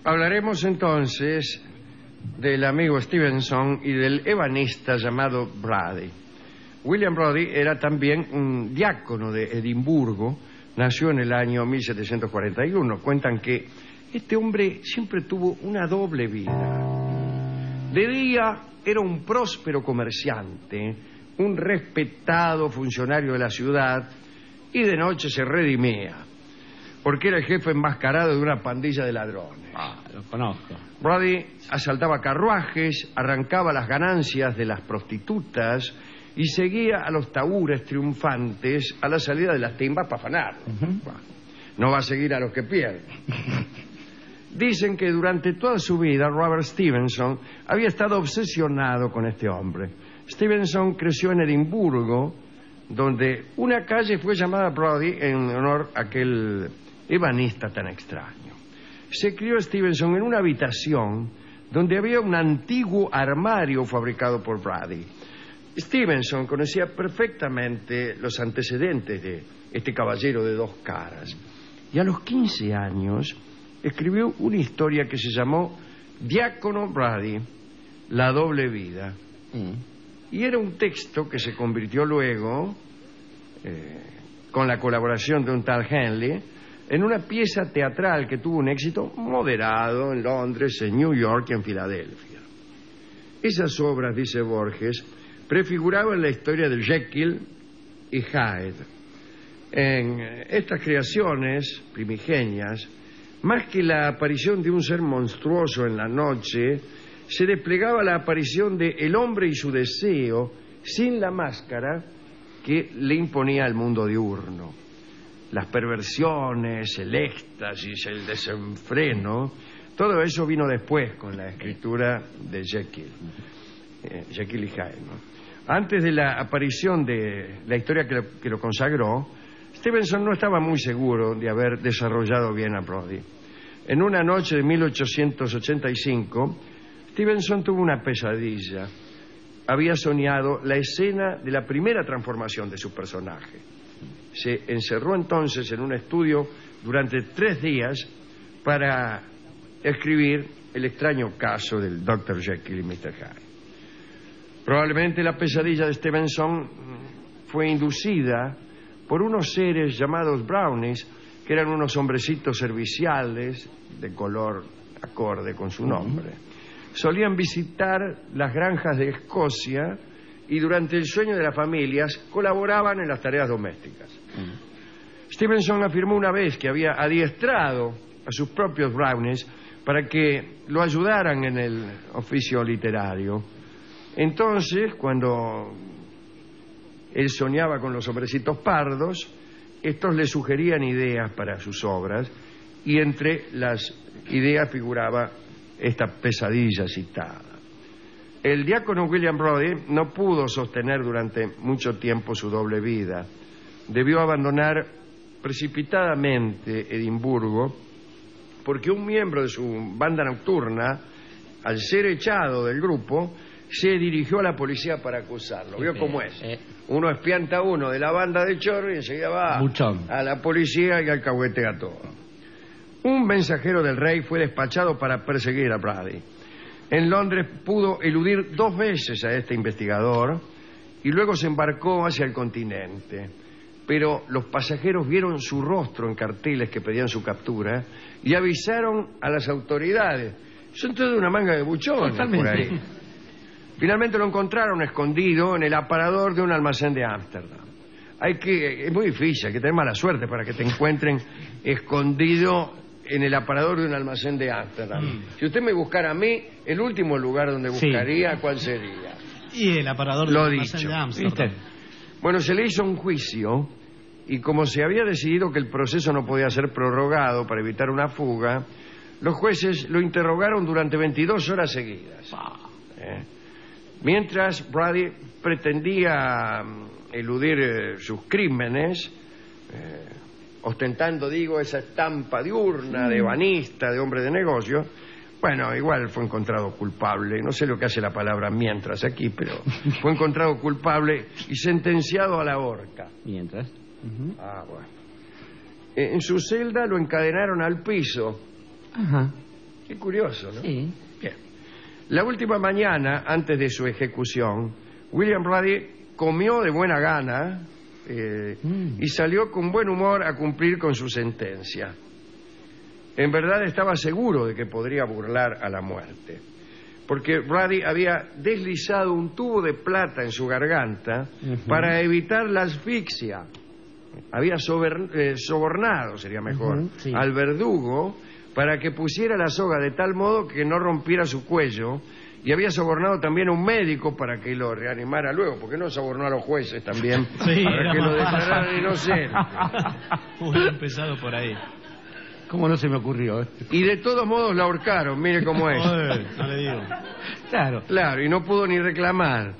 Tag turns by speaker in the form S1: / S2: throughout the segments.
S1: Hablaremos entonces del amigo Stevenson y del ebanista llamado Brady. William Brody era también un diácono de Edimburgo, nació en el año 1741. Cuentan que este hombre siempre tuvo una doble vida. De día era un próspero comerciante, un respetado funcionario de la ciudad, y de noche se redimía, porque era el jefe enmascarado de una pandilla de ladrones.
S2: Lo conozco.
S1: Brody asaltaba carruajes, arrancaba las ganancias de las prostitutas y seguía a los tahúres triunfantes a la salida de las timbas para afanarlos. No va a seguir a los que pierden. Dicen que durante toda su vida Robert Stevenson había estado obsesionado con este hombre. Stevenson creció en Edimburgo, donde una calle fue llamada Brody en honor a aquel ebanista tan extraño. Se crió Stevenson en una habitación donde había un antiguo armario fabricado por Brady. Stevenson conocía perfectamente los antecedentes de este caballero de dos caras. Y a los 15 años escribió una historia que se llamó Diácono Brady, la doble vida. Y era un texto que se convirtió luego, con la colaboración de un tal Henley, en una pieza teatral que tuvo un éxito moderado en Londres, en New York y en Filadelfia. Esas obras, dice Borges, prefiguraban la historia de Jekyll y Hyde. En estas creaciones primigenias, más que la aparición de un ser monstruoso en la noche, se desplegaba la aparición de el hombre y su deseo sin la máscara que le imponía el mundo diurno. Las perversiones, el éxtasis, el desenfreno, todo eso vino después con la escritura de Jekyll y Hyde, ¿no? Antes de la aparición de la historia que lo consagró, Stevenson no estaba muy seguro de haber desarrollado bien a Brody. En una noche de 1885, Stevenson tuvo una pesadilla. Había soñado la escena de la primera transformación de su personaje. Se encerró entonces en un estudio durante 3 días para escribir el extraño caso del Dr. Jekyll y Mr. Hyde. Probablemente la pesadilla de Stevenson fue inducida por unos seres llamados brownies, que eran unos hombrecitos serviciales de color acorde con su nombre. Solían visitar las granjas de Escocia y durante el sueño de las familias colaboraban en las tareas domésticas. Stevenson afirmó una vez que había adiestrado a sus propios brownies para que lo ayudaran en el oficio literario. Entonces, cuando él soñaba con los hombrecitos pardos, estos le sugerían ideas para sus obras, y entre las ideas figuraba esta pesadilla citada. El diácono William Brody no pudo sostener durante mucho tiempo su doble vida. Debió abandonar precipitadamente Edimburgo porque un miembro de su banda nocturna, al ser echado del grupo, se dirigió a la policía para acusarlo. ¿Vio cómo es? Uno espianta a uno de la banda de chorro y enseguida va a la policía y alcahuetea todo. Un mensajero del rey fue despachado para perseguir a Brady. En Londres pudo eludir 2 veces a este investigador y luego se embarcó hacia el continente. Pero los pasajeros vieron su rostro en carteles que pedían su captura y avisaron a las autoridades. Son toda una manga de buchones por ahí. Finalmente lo encontraron escondido en el aparador de un almacén de Ámsterdam. Es muy difícil, hay que tener mala suerte para que te encuentren escondido en el aparador de un almacén de Ámsterdam. Si usted me buscara a mí, el último lugar donde buscaría, ¿cuál sería?
S2: Y el aparador del almacén de Ámsterdam.
S1: Bueno, se le hizo un juicio y como se había decidido que el proceso no podía ser prorrogado para evitar una fuga, los jueces lo interrogaron durante 22 horas seguidas. Mientras Brady pretendía eludir sus crímenes, ostentando, esa estampa diurna de ebanista, de hombre de negocio, bueno, igual fue encontrado culpable. No sé lo que hace la palabra mientras aquí, pero fue encontrado culpable y sentenciado a la horca.
S2: ¿Mientras?
S1: Bueno. En su celda lo encadenaron al piso. Qué curioso, ¿no?
S3: Sí.
S1: Bien. La última mañana, antes de su ejecución, William Brady comió de buena gana y salió con buen humor a cumplir con su sentencia. En verdad estaba seguro de que podría burlar a la muerte, porque Brady había deslizado un tubo de plata en su garganta para evitar la asfixia. Había sobornado, sería mejor,
S3: sí,
S1: al verdugo para que pusiera la soga de tal modo que no rompiera su cuello, y había sobornado también a un médico para que lo reanimara luego, porque no sobornó a los jueces también
S2: sí,
S1: para que lo declararan inocente.
S2: Hubiera empezado por ahí.
S3: ¿Cómo no se me ocurrió?
S1: Y de todos modos la ahorcaron, mire cómo es.
S2: Joder, no le digo.
S1: Claro, y no pudo ni reclamar.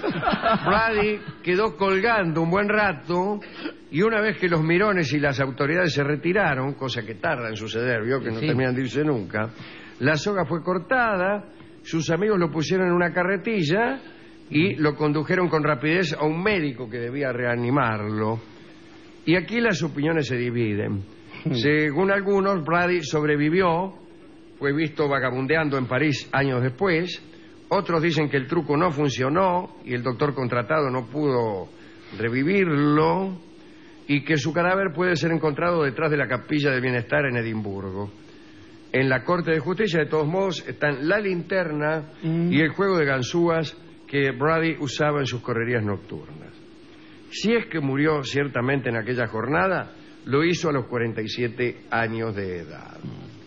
S1: Brady quedó colgando un buen rato, y una vez que los mirones y las autoridades se retiraron, cosa que tarda en suceder, vio que no terminan de irse nunca, la soga fue cortada, sus amigos lo pusieron en una carretilla y lo condujeron con rapidez a un médico que debía reanimarlo. Y aquí las opiniones se dividen. Según algunos, Brady sobrevivió, fue visto vagabundeando en París años después. Otros dicen que el truco no funcionó y el doctor contratado no pudo revivirlo, y que su cadáver puede ser encontrado detrás de la Capilla del Bienestar en Edimburgo. En la Corte de Justicia, de todos modos, están la linterna y el juego de ganzúas que Brady usaba en sus correrías nocturnas. Si es que murió ciertamente en aquella jornada, lo hizo a los 47 años de edad.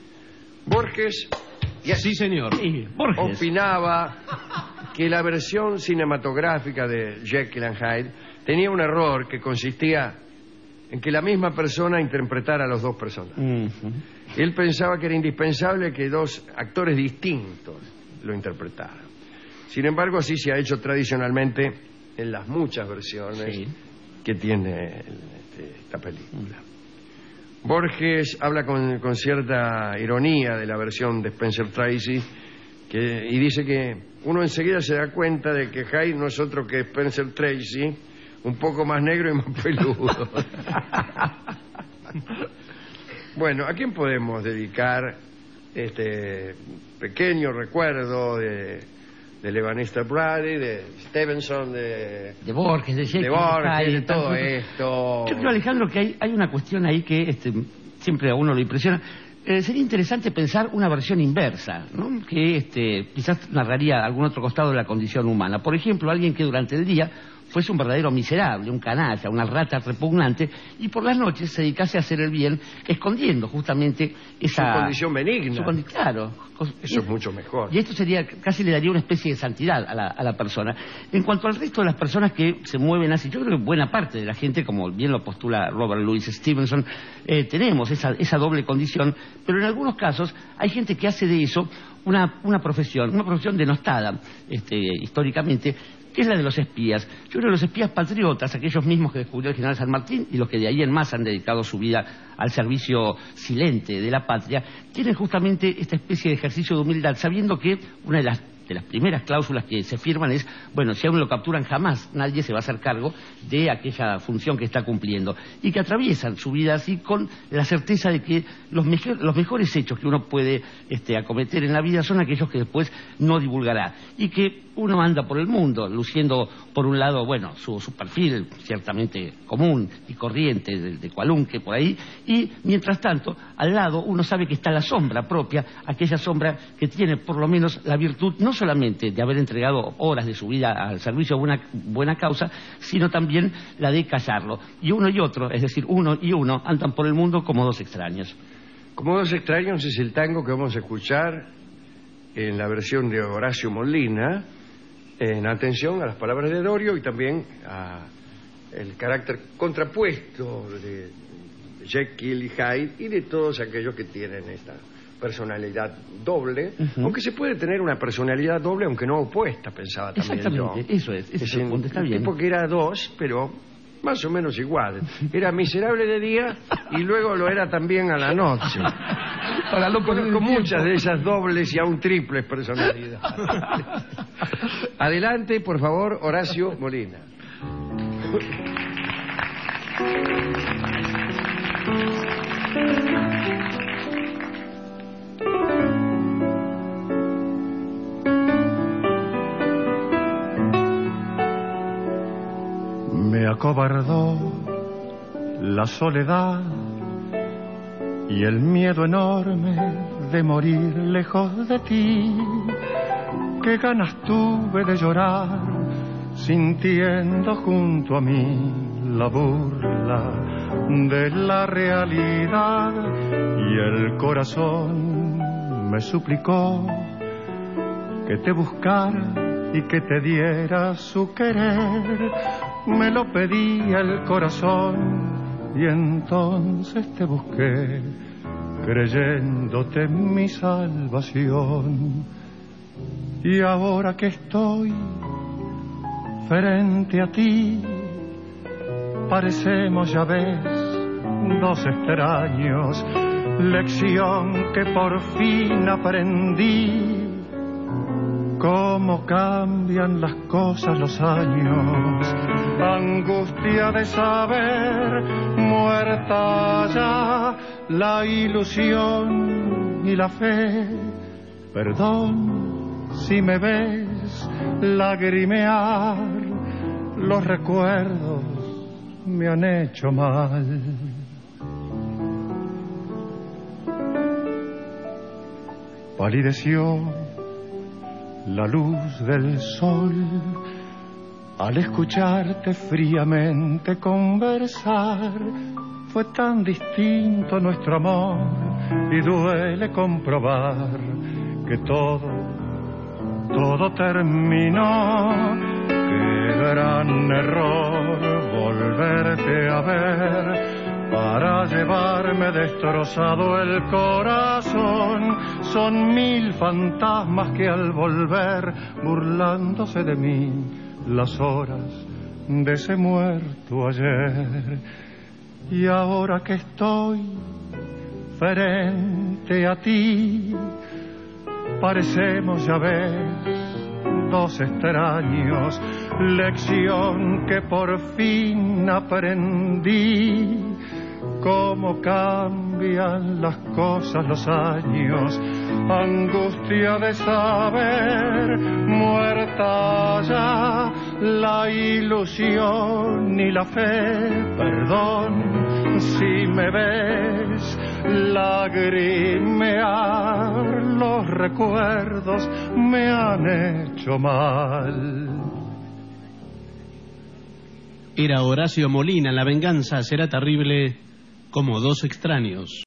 S1: Borges,
S2: sí, señor.
S3: Sí, Borges
S1: opinaba que la versión cinematográfica de Jekyll and Hyde tenía un error que consistía en que la misma persona interpretara a los dos personajes. Él pensaba que era indispensable que dos actores distintos lo interpretaran. Sin embargo, así se ha hecho tradicionalmente en las muchas versiones que tiene esta película. Borges habla con cierta ironía de la versión de Spencer Tracy y dice que uno enseguida se da cuenta de que Hyde no es otro que Spencer Tracy, un poco más negro y más peludo. Bueno, ¿a quién podemos dedicar este pequeño recuerdo de Ebenezer Brady, de Stevenson, de
S3: Borges, de
S1: Borges, de todo esto?
S3: Yo creo, Alejandro, que hay una cuestión ahí que siempre a uno lo impresiona. Sería interesante pensar una versión inversa, ¿no? Que quizás narraría algún otro costado de la condición humana. Por ejemplo, alguien que durante el día fuese un verdadero miserable, un canalla, una rata repugnante, y por las noches se dedicase a hacer el bien, escondiendo justamente esa...
S1: Su condición benigna.
S3: Claro.
S1: Eso es mucho mejor.
S3: Y esto sería, casi le daría una especie de santidad a la persona. En cuanto al resto de las personas que se mueven así, yo creo que buena parte de la gente, como bien lo postula Robert Louis Stevenson, tenemos esa doble condición, pero en algunos casos hay gente que hace de eso una profesión denostada históricamente, que es la de los espías. Yo creo que los espías patriotas, aquellos mismos que descubrió el general San Martín y los que de ahí en más han dedicado su vida al servicio silente de la patria, tienen justamente esta especie de ejercicio de humildad, sabiendo que una de las primeras cláusulas que se firman es, bueno, si a uno lo capturan jamás nadie se va a hacer cargo de aquella función que está cumpliendo, y que atraviesan su vida así con la certeza de que los mejores hechos que uno puede acometer en la vida son aquellos que después no divulgará, y que uno anda por el mundo luciendo por un lado, bueno, su perfil ciertamente común y corriente de cualunque por ahí, y mientras tanto al lado uno sabe que está la sombra propia, aquella sombra que tiene por lo menos la virtud no solamente de haber entregado horas de su vida al servicio de una buena causa, sino también la de callarlo. Y uno y otro, es decir, uno y uno, andan por el mundo como dos extraños.
S1: Como dos extraños es el tango que vamos a escuchar en la versión de Horacio Molina, en atención a las palabras de Dorio y también a el carácter contrapuesto de Jekyll y Hyde y de todos aquellos que tienen esta personalidad doble, aunque se puede tener una personalidad doble aunque no opuesta, pensaba también yo.
S3: Eso es el punto, está bien.
S1: Tipo que era dos, pero más o menos igual. Era miserable de día y luego lo era también a la noche.
S3: Para no
S1: Conozco muchas de esas dobles y aún triples personalidades. Adelante, por favor, Horacio Molina.
S4: acobardó la soledad y el miedo enorme de morir lejos de ti. Qué ganas tuve de llorar, sintiendo junto a mí la burla de la realidad, y el corazón me suplicó que te buscara y que te diera su querer. Me lo pedía el corazón y entonces te busqué, creyéndote mi salvación. Y ahora que estoy frente a ti, parecemos, ya ves, dos extraños. Lección que por fin aprendí, cómo cambian las cosas los años. Angustia de saber, muerta ya la ilusión y la fe. Perdón si me ves lagrimear, los recuerdos me han hecho mal. Palideció la luz del sol al escucharte fríamente conversar. Fue tan distinto nuestro amor y duele comprobar que todo terminó. Qué gran error volverte a ver para llevarme destrozado el corazón. Son 1000 fantasmas que al volver, burlándose de mí, las horas de ese muerto ayer. Y ahora que estoy frente a ti, parecemos, ya ves, dos extraños. Lección que por fin aprendí, cómo cambian las cosas los años. Angustia de saber, muerta ya la ilusión y la fe. Perdón si me ves lagrimear, los recuerdos me han hecho mal.
S2: Era Horacio Molina en La venganza será terrible, como dos extraños.